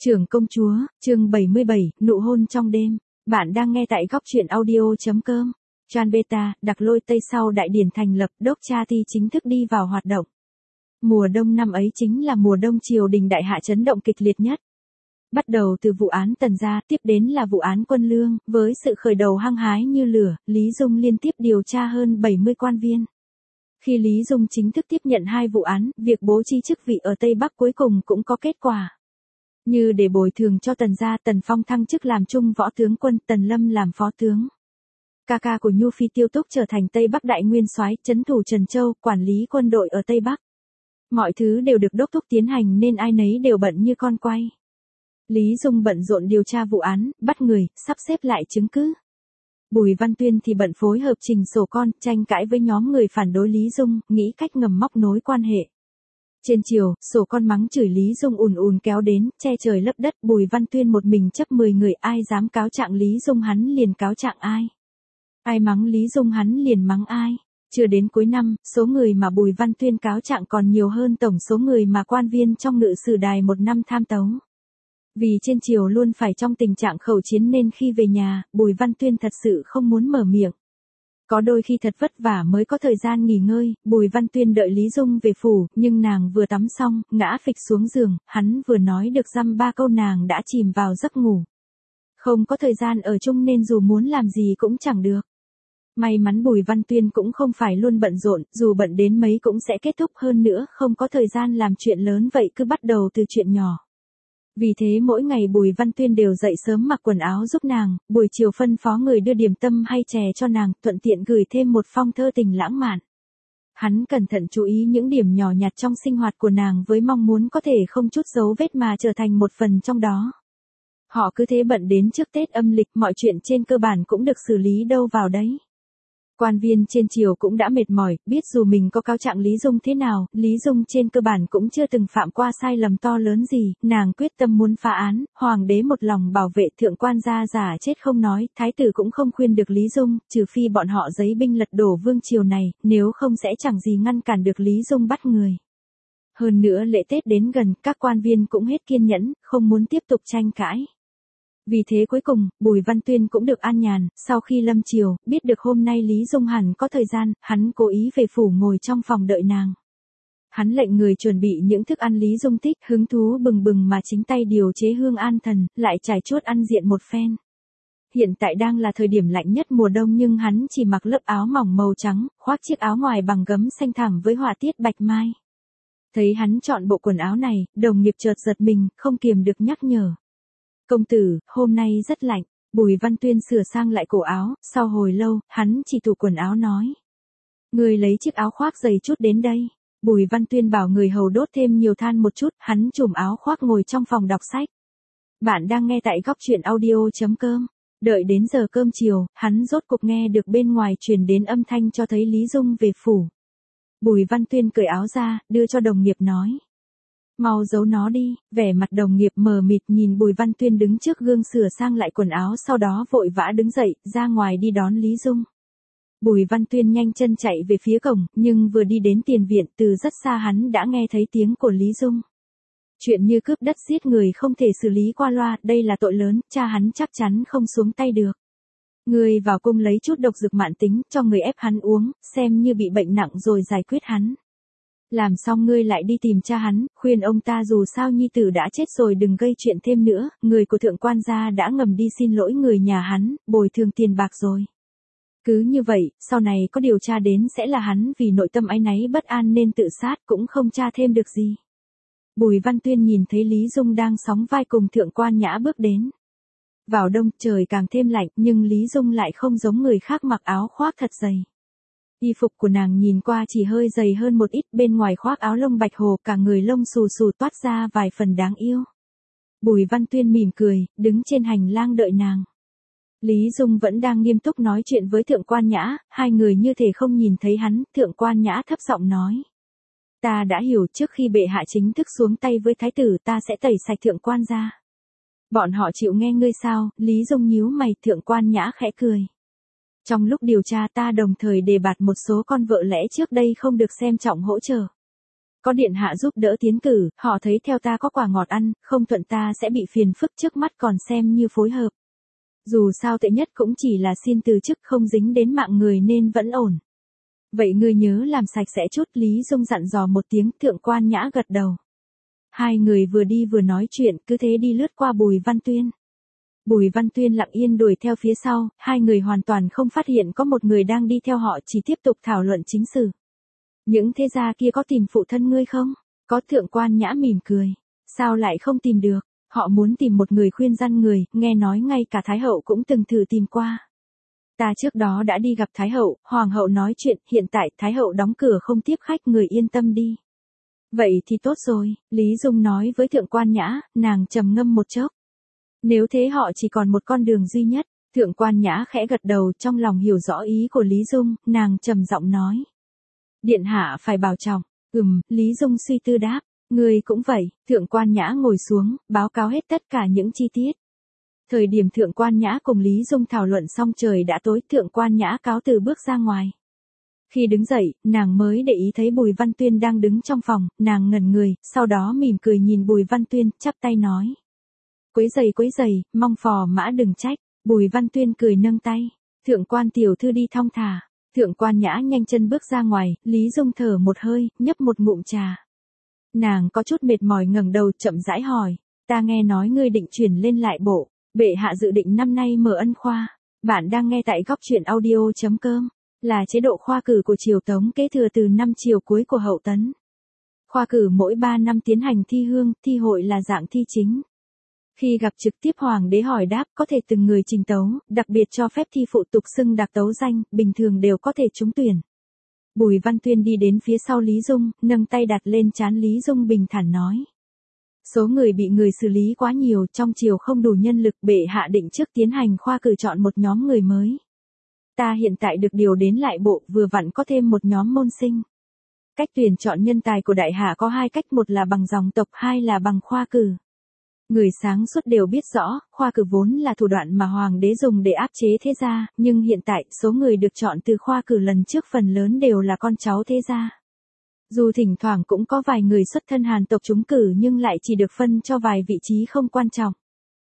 Trưởng công chúa, chương 77, nụ hôn trong đêm. Bạn đang nghe tại góc truyện audio.com. Trang beta, đặc lôi Tây sau đại điển thành lập, Dokchati chính thức đi vào hoạt động. Mùa đông năm ấy chính là mùa đông triều đình đại hạ chấn động kịch liệt nhất. Bắt đầu từ vụ án Tần Gia, tiếp đến là vụ án Quân Lương, với sự khởi đầu hăng hái như lửa, Lý Dung liên tiếp điều tra hơn 70 quan viên. Khi Lý Dung chính thức tiếp nhận 2 vụ án, việc bố trí chức vị ở Tây Bắc cuối cùng cũng có kết quả. Như để bồi thường cho Tần Gia, Tần Phong thăng chức làm trung võ tướng quân, Tần Lâm làm phó tướng. Ca ca của Nhu Phi Tiêu Túc trở thành Tây Bắc đại nguyên soái, trấn thủ Trần Châu, quản lý quân đội ở Tây Bắc. Mọi thứ đều được đốc thúc tiến hành nên ai nấy đều bận như con quay. Lý Dung bận rộn điều tra vụ án, bắt người, sắp xếp lại chứng cứ. Bùi Văn Tuyên thì bận phối hợp trình sổ con, tranh cãi với nhóm người phản đối Lý Dung, nghĩ cách ngầm móc nối quan hệ. Trên chiều, sổ con mắng chửi Lý Dung ùn ùn kéo đến, che trời lấp đất, Bùi Văn Tuyên một mình chấp 10 người, ai dám cáo trạng Lý Dung hắn liền cáo trạng ai. Ai mắng Lý Dung hắn liền mắng ai. Chưa đến cuối năm, số người mà Bùi Văn Tuyên cáo trạng còn nhiều hơn tổng số người mà quan viên trong ngự sử đài một năm tham tấu. Vì trên triều luôn phải trong tình trạng khẩu chiến nên khi về nhà, Bùi Văn Tuyên thật sự không muốn mở miệng. Có đôi khi thật vất vả mới có thời gian nghỉ ngơi, Bùi Văn Tuyên đợi Lý Dung về phủ, nhưng nàng vừa tắm xong, ngã phịch xuống giường, hắn vừa nói được dăm ba câu nàng đã chìm vào giấc ngủ. Không có thời gian ở chung nên dù muốn làm gì cũng chẳng được. May mắn Bùi Văn Tuyên cũng không phải luôn bận rộn, dù bận đến mấy cũng sẽ kết thúc, hơn nữa không có thời gian làm chuyện lớn vậy cứ bắt đầu từ chuyện nhỏ. Vì thế mỗi ngày Bùi Văn Tuyên đều dậy sớm mặc quần áo giúp nàng, buổi chiều phân phó người đưa điểm tâm hay chè cho nàng, thuận tiện gửi thêm một phong thơ tình lãng mạn. Hắn cẩn thận chú ý những điểm nhỏ nhặt trong sinh hoạt của nàng với mong muốn có thể không chút dấu vết mà trở thành một phần trong đó. Họ cứ thế bận đến trước Tết âm lịch, mọi chuyện trên cơ bản cũng được xử lý đâu vào đấy. Quan viên trên triều cũng đã mệt mỏi, biết dù mình có cáo trạng Lý Dung thế nào, Lý Dung trên cơ bản cũng chưa từng phạm qua sai lầm to lớn gì, nàng quyết tâm muốn phá án, hoàng đế một lòng bảo vệ, thượng quan gia giả chết không nói, thái tử cũng không khuyên được Lý Dung, trừ phi bọn họ giấy binh lật đổ vương triều này, nếu không sẽ chẳng gì ngăn cản được Lý Dung bắt người. Hơn nữa lễ Tết đến gần, các quan viên cũng hết kiên nhẫn, không muốn tiếp tục tranh cãi. Vì thế cuối cùng, Bùi Văn Tuyên cũng được an nhàn, sau khi lâm chiều, biết được hôm nay Lý Dung hẳn có thời gian, hắn cố ý về phủ ngồi trong phòng đợi nàng. Hắn lệnh người chuẩn bị những thức ăn Lý Dung thích, hứng thú bừng bừng mà chính tay điều chế hương an thần, lại trải chuốt ăn diện một phen. Hiện tại đang là thời điểm lạnh nhất mùa đông nhưng hắn chỉ mặc lớp áo mỏng màu trắng, khoác chiếc áo ngoài bằng gấm xanh thẳm với họa tiết bạch mai. Thấy hắn chọn bộ quần áo này, đồng nghiệp chợt giật mình, không kiềm được nhắc nhở. Công tử, hôm nay rất lạnh. Bùi Văn Tuyên sửa sang lại cổ áo, sau hồi lâu, hắn chỉ tủ quần áo nói. Người lấy chiếc áo khoác dày chút đến đây. Bùi Văn Tuyên bảo người hầu đốt thêm nhiều than một chút, hắn trùm áo khoác ngồi trong phòng đọc sách. Bạn đang nghe tại góc truyện audio.com. Đợi đến giờ cơm chiều, hắn rốt cục nghe được bên ngoài truyền đến âm thanh cho thấy Lý Dung về phủ. Bùi Văn Tuyên cởi áo ra, đưa cho đồng nghiệp nói. Mau giấu nó đi, vẻ mặt đồng nghiệp mờ mịt nhìn Bùi Văn Tuyên đứng trước gương sửa sang lại quần áo sau đó vội vã đứng dậy, ra ngoài đi đón Lý Dung. Bùi Văn Tuyên nhanh chân chạy về phía cổng, nhưng vừa đi đến tiền viện từ rất xa hắn đã nghe thấy tiếng của Lý Dung. Chuyện như cướp đất giết người không thể xử lý qua loa, đây là tội lớn, cha hắn chắc chắn không xuống tay được. Người vào cung lấy chút độc dược mãn tính, cho người ép hắn uống, xem như bị bệnh nặng rồi giải quyết hắn. Làm xong ngươi lại đi tìm cha hắn, khuyên ông ta dù sao nhi tử đã chết rồi đừng gây chuyện thêm nữa, người của thượng quan gia đã ngầm đi xin lỗi người nhà hắn, bồi thường tiền bạc rồi. Cứ như vậy, sau này có điều tra đến sẽ là hắn vì nội tâm áy náy bất an nên tự sát cũng không tra thêm được gì. Bùi Văn Tuyên nhìn thấy Lý Dung đang sóng vai cùng thượng quan nhã bước đến. Vào đông trời càng thêm lạnh nhưng Lý Dung lại không giống người khác mặc áo khoác thật dày. Y phục của nàng nhìn qua chỉ hơi dày hơn một ít, bên ngoài khoác áo lông bạch hồ, cả người lông xù xù toát ra vài phần đáng yêu. Bùi Văn Tuyên mỉm cười, đứng trên hành lang đợi nàng. Lý Dung vẫn đang nghiêm túc nói chuyện với thượng quan nhã, hai người như thể không nhìn thấy hắn, thượng quan nhã thấp giọng nói. Ta đã hiểu, trước khi bệ hạ chính thức xuống tay với thái tử ta sẽ tẩy sạch thượng quan gia. Bọn họ chịu nghe ngươi sao? Lý Dung nhíu mày, thượng quan nhã khẽ cười. Trong lúc điều tra ta đồng thời đề bạt một số con vợ lẽ trước đây không được xem trọng hỗ trợ. Có điện hạ giúp đỡ tiến cử, họ thấy theo ta có quả ngọt ăn, không thuận ta sẽ bị phiền phức, trước mắt còn xem như phối hợp. Dù sao tệ nhất cũng chỉ là xin từ chức, không dính đến mạng người nên vẫn ổn. Vậy ngươi nhớ làm sạch sẽ chút, Lý Dung dặn dò một tiếng, Thượng Quan Nhã gật đầu. Hai người vừa đi vừa nói chuyện, cứ thế đi lướt qua Bùi Văn Tuyên. Bùi Văn Tuyên lặng yên đuổi theo phía sau, hai người hoàn toàn không phát hiện có một người đang đi theo họ, chỉ tiếp tục thảo luận chính sự. Những thế gia kia có tìm phụ thân ngươi không? Có. Thượng Quan Nhã mỉm cười. Sao lại không tìm được? Họ muốn tìm một người khuyên răn người, nghe nói ngay cả Thái hậu cũng từng thử tìm qua. Ta trước đó đã đi gặp Thái hậu, Hoàng hậu nói chuyện, hiện tại Thái hậu đóng cửa không tiếp khách, người yên tâm đi. Vậy thì tốt rồi, Lý Dung nói với Thượng Quan Nhã, nàng trầm ngâm một chốc. Nếu thế họ chỉ còn một con đường duy nhất. Thượng Quan Nhã khẽ gật đầu, trong lòng hiểu rõ ý của Lý Dung, nàng trầm giọng nói. Điện hạ phải bảo trọng. Lý Dung suy tư đáp. Ngươi cũng vậy. Thượng Quan Nhã ngồi xuống, báo cáo hết tất cả những chi tiết. Thời điểm Thượng Quan Nhã cùng Lý Dung thảo luận xong trời đã tối, Thượng Quan Nhã cáo từ bước ra ngoài. Khi đứng dậy, nàng mới để ý thấy Bùi Văn Tuyên đang đứng trong phòng, nàng ngẩn người, sau đó mỉm cười nhìn Bùi Văn Tuyên, chắp tay nói. Quấy giày, mong phò mã đừng trách. Bùi Văn Tuyên cười nâng tay. Thượng Quan tiểu thư đi thong thả. Thượng Quan Nhã nhanh chân bước ra ngoài, Lý Dung thở một hơi, nhấp một ngụm trà. Nàng có chút mệt mỏi ngẩng đầu chậm rãi hỏi. Ta nghe nói ngươi định chuyển lên lại bộ. Bệ hạ dự định năm nay mở ân khoa. Bạn đang nghe tại góc truyện audio.com. Là chế độ khoa cử của triều Tống kế thừa từ năm triều cuối của Hậu Tấn. Khoa cử mỗi 3 năm tiến hành thi hương, thi hội là dạng thi chính. Khi gặp trực tiếp hoàng đế hỏi đáp, có thể từng người trình tấu, đặc biệt cho phép thi phụ tục xưng đặc tấu danh, bình thường đều có thể trúng tuyển. Bùi Văn Tuyên đi đến phía sau Lý Dung, nâng tay đặt lên trán Lý Dung bình thản nói. Số người bị người xử lý quá nhiều, trong triều không đủ nhân lực, bệ hạ định trước tiến hành khoa cử chọn một nhóm người mới. Ta hiện tại được điều đến lại bộ, vừa vặn có thêm một nhóm môn sinh. Cách tuyển chọn nhân tài của đại hạ có hai cách, một là bằng dòng tộc, hai là bằng khoa cử. Người sáng suốt đều biết rõ, khoa cử vốn là thủ đoạn mà hoàng đế dùng để áp chế thế gia, nhưng hiện tại, số người được chọn từ khoa cử lần trước phần lớn đều là con cháu thế gia. Dù thỉnh thoảng cũng có vài người xuất thân Hàn tộc trúng cử nhưng lại chỉ được phân cho vài vị trí không quan trọng.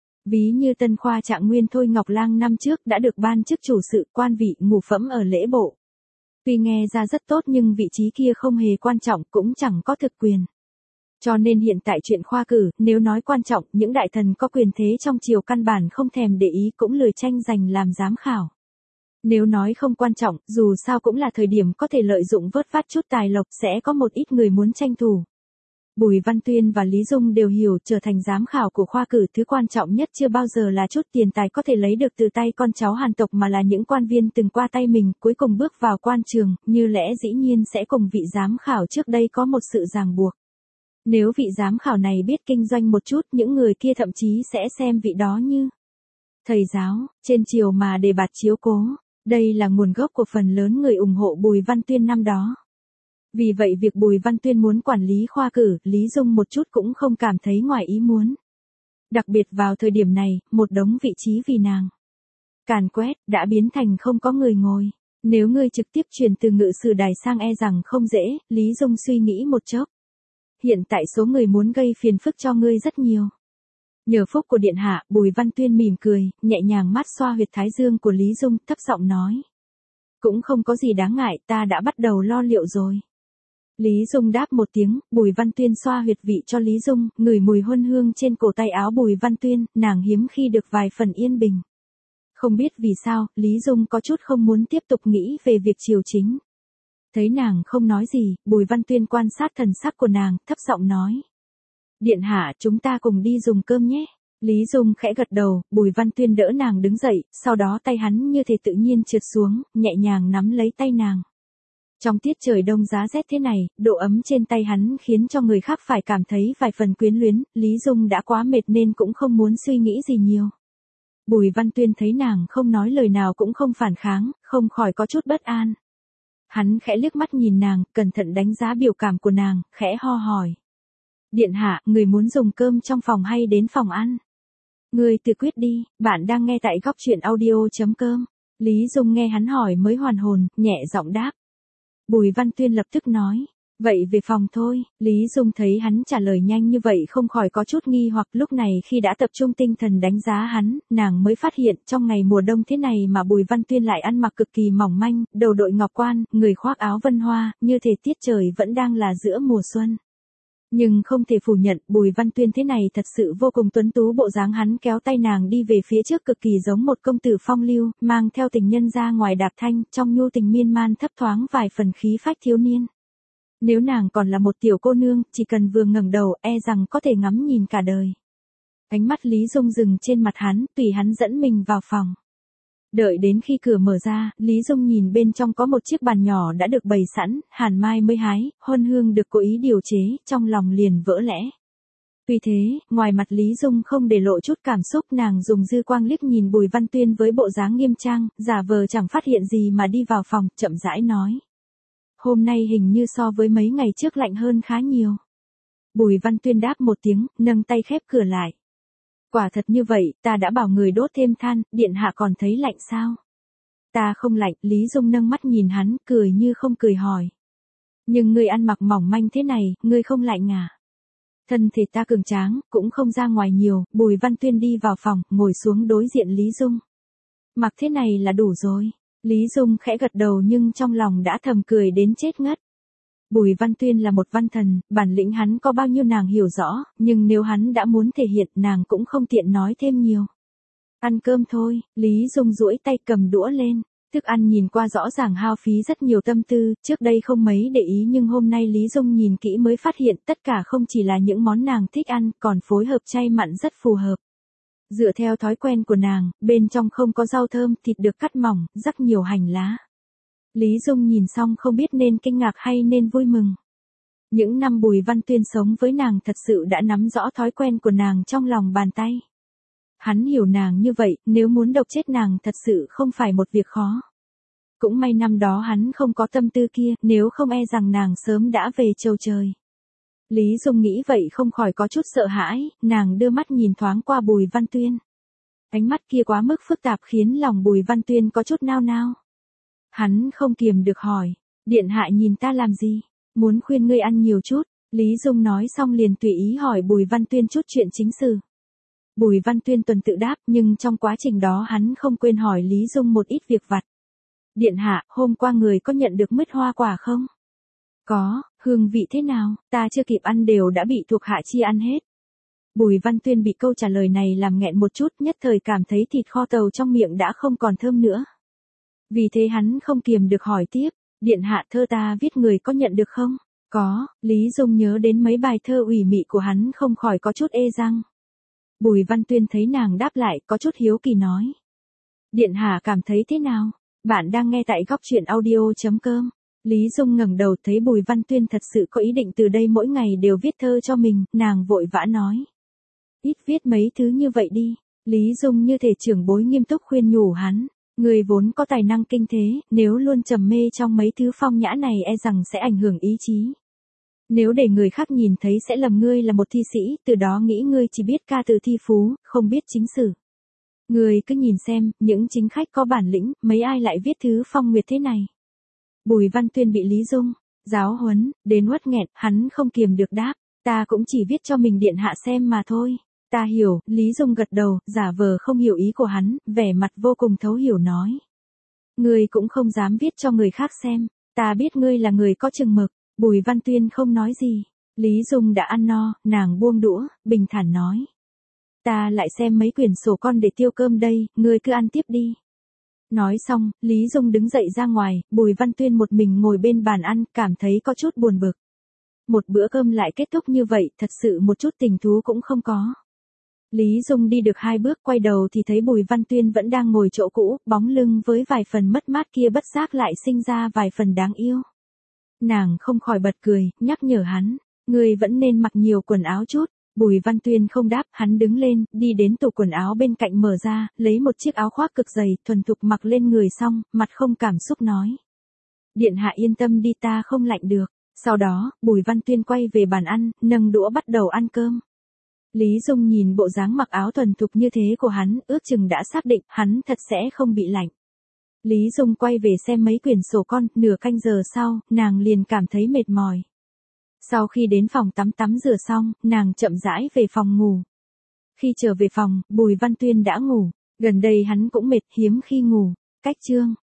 Ví như tân khoa Trạng Nguyên Thôi Ngọc Lang năm trước đã được ban chức chủ sự, quan vị ngũ phẩm ở lễ bộ. Tuy nghe ra rất tốt nhưng vị trí kia không hề quan trọng, cũng chẳng có thực quyền. Cho nên hiện tại chuyện khoa cử, nếu nói quan trọng, những đại thần có quyền thế trong triều căn bản không thèm để ý, cũng lười tranh giành làm giám khảo. Nếu nói không quan trọng, dù sao cũng là thời điểm có thể lợi dụng vớt vát chút tài lộc, sẽ có một ít người muốn tranh thủ. Bùi Văn Tuyên và Lý Dung đều hiểu, trở thành giám khảo của khoa cử, thứ quan trọng nhất chưa bao giờ là chút tiền tài có thể lấy được từ tay con cháu Hàn tộc, mà là những quan viên từng qua tay mình, cuối cùng bước vào quan trường, như lẽ dĩ nhiên sẽ cùng vị giám khảo trước đây có một sự ràng buộc. Nếu vị giám khảo này biết kinh doanh một chút, những người kia thậm chí sẽ xem vị đó như thầy giáo, trên triều mà đề bạt chiếu cố. Đây là nguồn gốc của phần lớn người ủng hộ Bùi Văn Tuyên năm đó. Vì vậy việc Bùi Văn Tuyên muốn quản lý khoa cử, Lý Dung một chút cũng không cảm thấy ngoài ý muốn. Đặc biệt vào thời điểm này, một đống vị trí vì nàng càn quét, đã biến thành không có người ngồi. Nếu ngươi trực tiếp chuyển từ ngự sử đài sang e rằng không dễ, Lý Dung suy nghĩ một chốc. Hiện tại số người muốn gây phiền phức cho ngươi rất nhiều. Nhờ phúc của điện hạ, Bùi Văn Tuyên mỉm cười, nhẹ nhàng mát xoa huyệt thái dương của Lý Dung, thấp giọng nói. Cũng không có gì đáng ngại, ta đã bắt đầu lo liệu rồi. Lý Dung đáp một tiếng, Bùi Văn Tuyên xoa huyệt vị cho Lý Dung, ngửi mùi hôn hương trên cổ tay áo Bùi Văn Tuyên, nàng hiếm khi được vài phần yên bình. Không biết vì sao, Lý Dung có chút không muốn tiếp tục nghĩ về việc triều chính. Thấy nàng không nói gì, Bùi Văn Tuyên quan sát thần sắc của nàng, thấp giọng nói. Điện hạ, chúng ta cùng đi dùng cơm nhé. Lý Dung khẽ gật đầu, Bùi Văn Tuyên đỡ nàng đứng dậy, sau đó tay hắn như thể tự nhiên trượt xuống, nhẹ nhàng nắm lấy tay nàng. Trong tiết trời đông giá rét thế này, độ ấm trên tay hắn khiến cho người khác phải cảm thấy vài phần quyến luyến, Lý Dung đã quá mệt nên cũng không muốn suy nghĩ gì nhiều. Bùi Văn Tuyên thấy nàng không nói lời nào cũng không phản kháng, không khỏi có chút bất an. Hắn khẽ liếc mắt nhìn nàng, cẩn thận đánh giá biểu cảm của nàng, khẽ ho hỏi. Điện hạ, người muốn dùng cơm trong phòng hay đến phòng ăn? Người tự quyết đi, bạn đang nghe tại góc truyện audio.com. Lý Dung nghe hắn hỏi mới hoàn hồn, nhẹ giọng đáp. Bùi Văn Tuyên lập tức nói. Vậy về phòng thôi, Lý Dung thấy hắn trả lời nhanh như vậy không khỏi có chút nghi hoặc lúc này khi đã tập trung tinh thần đánh giá hắn, nàng mới phát hiện trong ngày mùa đông thế này mà Bùi Văn Tuyên lại ăn mặc cực kỳ mỏng manh, đầu đội ngọc quan, người khoác áo vân hoa, như thể tiết trời vẫn đang là giữa mùa xuân. Nhưng không thể phủ nhận, Bùi Văn Tuyên thế này thật sự vô cùng tuấn tú, bộ dáng hắn kéo tay nàng đi về phía trước cực kỳ giống một công tử phong lưu, mang theo tình nhân ra ngoài đạp thanh, trong nhu tình miên man thấp thoáng vài phần khí phách thiếu niên. Nếu nàng còn là một tiểu cô nương, chỉ cần vừa ngẩng đầu e rằng có thể ngắm nhìn cả đời. Ánh mắt Lý Dung dừng trên mặt hắn, tùy hắn dẫn mình vào phòng. Đợi đến khi cửa mở ra, Lý Dung nhìn bên trong có một chiếc bàn nhỏ đã được bày sẵn, hàn mai mới hái, huân hương được cố ý điều chế, trong lòng liền vỡ lẽ. Vì thế, ngoài mặt Lý Dung không để lộ chút cảm xúc, nàng dùng dư quang liếc nhìn Bùi Văn Tuyên với bộ dáng nghiêm trang, giả vờ chẳng phát hiện gì mà đi vào phòng, chậm rãi nói. Hôm nay hình như so với mấy ngày trước lạnh hơn khá nhiều. Bùi Văn Tuyên đáp một tiếng, nâng tay khép cửa lại. Quả thật như vậy, ta đã bảo người đốt thêm than, điện hạ còn thấy lạnh sao? Ta không lạnh, Lý Dung nâng mắt nhìn hắn, cười như không cười hỏi. Nhưng ngươi ăn mặc mỏng manh thế này, ngươi không lạnh à? Thân thể ta cường tráng, cũng không ra ngoài nhiều, Bùi Văn Tuyên đi vào phòng, ngồi xuống đối diện Lý Dung. Mặc thế này là đủ rồi. Lý Dung khẽ gật đầu nhưng trong lòng đã thầm cười đến chết ngất. Bùi Văn Tuyên là một văn thần, bản lĩnh hắn có bao nhiêu nàng hiểu rõ, nhưng nếu hắn đã muốn thể hiện nàng cũng không tiện nói thêm nhiều. Ăn cơm thôi, Lý Dung duỗi tay cầm đũa lên. Thức ăn nhìn qua rõ ràng hao phí rất nhiều tâm tư, trước đây không mấy để ý nhưng hôm nay Lý Dung nhìn kỹ mới phát hiện tất cả không chỉ là những món nàng thích ăn, còn phối hợp chay mặn rất phù hợp. Dựa theo thói quen của nàng, bên trong không có rau thơm, thịt được cắt mỏng, rắc nhiều hành lá. Lý Dung nhìn xong không biết nên kinh ngạc hay nên vui mừng. Những năm Bùi Văn Tuyên sống với nàng thật sự đã nắm rõ thói quen của nàng trong lòng bàn tay. Hắn hiểu nàng như vậy, nếu muốn độc chết nàng thật sự không phải một việc khó. Cũng may năm đó hắn không có tâm tư kia, nếu không e rằng nàng sớm đã về châu trời. Lý Dung nghĩ vậy không khỏi có chút sợ hãi, nàng đưa mắt nhìn thoáng qua Bùi Văn Tuyên. Ánh mắt kia quá mức phức tạp khiến lòng Bùi Văn Tuyên có chút nao nao. Hắn không kiềm được hỏi, điện hạ nhìn ta làm gì, muốn khuyên ngươi ăn nhiều chút. Lý Dung nói xong liền tùy ý hỏi Bùi Văn Tuyên chút chuyện chính sự. Bùi Văn Tuyên tuần tự đáp nhưng trong quá trình đó hắn không quên hỏi Lý Dung một ít việc vặt. Điện hạ, hôm qua người có nhận được mứt hoa quả không? Có, hương vị thế nào, ta chưa kịp ăn đều đã bị thuộc hạ chi ăn hết. Bùi Văn Tuyên bị câu trả lời này làm nghẹn một chút, nhất thời cảm thấy thịt kho tàu trong miệng đã không còn thơm nữa. Vì thế hắn không kiềm được hỏi tiếp, điện hạ thơ ta viết người có nhận được không? Có, Lý Dung nhớ đến mấy bài thơ ủy mị của hắn không khỏi có chút ê răng. Bùi Văn Tuyên thấy nàng đáp lại có chút hiếu kỳ nói. Điện hạ cảm thấy thế nào? Bạn đang nghe tại góc truyện audio.com. Lý Dung ngẩng đầu thấy Bùi Văn Tuyên thật sự có ý định từ đây mỗi ngày đều viết thơ cho mình, nàng vội vã nói. Ít viết mấy thứ như vậy đi. Lý Dung như thể trưởng bối nghiêm túc khuyên nhủ hắn. Người vốn có tài năng kinh thế, nếu luôn trầm mê trong mấy thứ phong nhã này e rằng sẽ ảnh hưởng ý chí. Nếu để người khác nhìn thấy sẽ lầm ngươi là một thi sĩ, từ đó nghĩ ngươi chỉ biết ca từ thi phú, không biết chính sử. Ngươi cứ nhìn xem, những chính khách có bản lĩnh, mấy ai lại viết thứ phong nguyệt thế này. Bùi Văn Tuyên bị Lý Dung giáo huấn đến uất nghẹn, hắn không kiềm được đáp, ta cũng chỉ viết cho mình điện hạ xem mà thôi. Ta hiểu, Lý Dung gật đầu, giả vờ không hiểu ý của hắn, vẻ mặt vô cùng thấu hiểu nói. Ngươi cũng không dám viết cho người khác xem, ta biết ngươi là người có chừng mực. Bùi Văn Tuyên không nói gì. Lý Dung đã ăn no, nàng buông đũa, bình thản nói. Ta lại xem mấy quyển sổ con để tiêu cơm đây, ngươi cứ ăn tiếp đi. Nói xong, Lý Dung đứng dậy ra ngoài, Bùi Văn Tuyên một mình ngồi bên bàn ăn, cảm thấy có chút buồn bực. Một bữa cơm lại kết thúc như vậy, thật sự một chút tình thú cũng không có. Lý Dung đi được 2 bước quay đầu thì thấy Bùi Văn Tuyên vẫn đang ngồi chỗ cũ, bóng lưng với vài phần mất mát kia bất giác lại sinh ra vài phần đáng yêu. Nàng không khỏi bật cười, nhắc nhở hắn, ngươi vẫn nên mặc nhiều quần áo chút. Bùi Văn Tuyên không đáp, hắn đứng lên, đi đến tủ quần áo bên cạnh mở ra, lấy một chiếc áo khoác cực dày, thuần thục mặc lên người xong, mặt không cảm xúc nói. Điện hạ yên tâm đi, ta không lạnh được. Sau đó, Bùi Văn Tuyên quay về bàn ăn, nâng đũa bắt đầu ăn cơm. Lý Dung nhìn bộ dáng mặc áo thuần thục như thế của hắn, ước chừng đã xác định, hắn thật sẽ không bị lạnh. Lý Dung quay về xem mấy quyển sổ con, nửa canh giờ sau, nàng liền cảm thấy mệt mỏi. Sau khi đến phòng tắm rửa xong, nàng chậm rãi về phòng ngủ. Khi trở về phòng, Bùi Văn Tuyên đã ngủ. Gần đây hắn cũng mệt, hiếm khi ngủ. Cách chương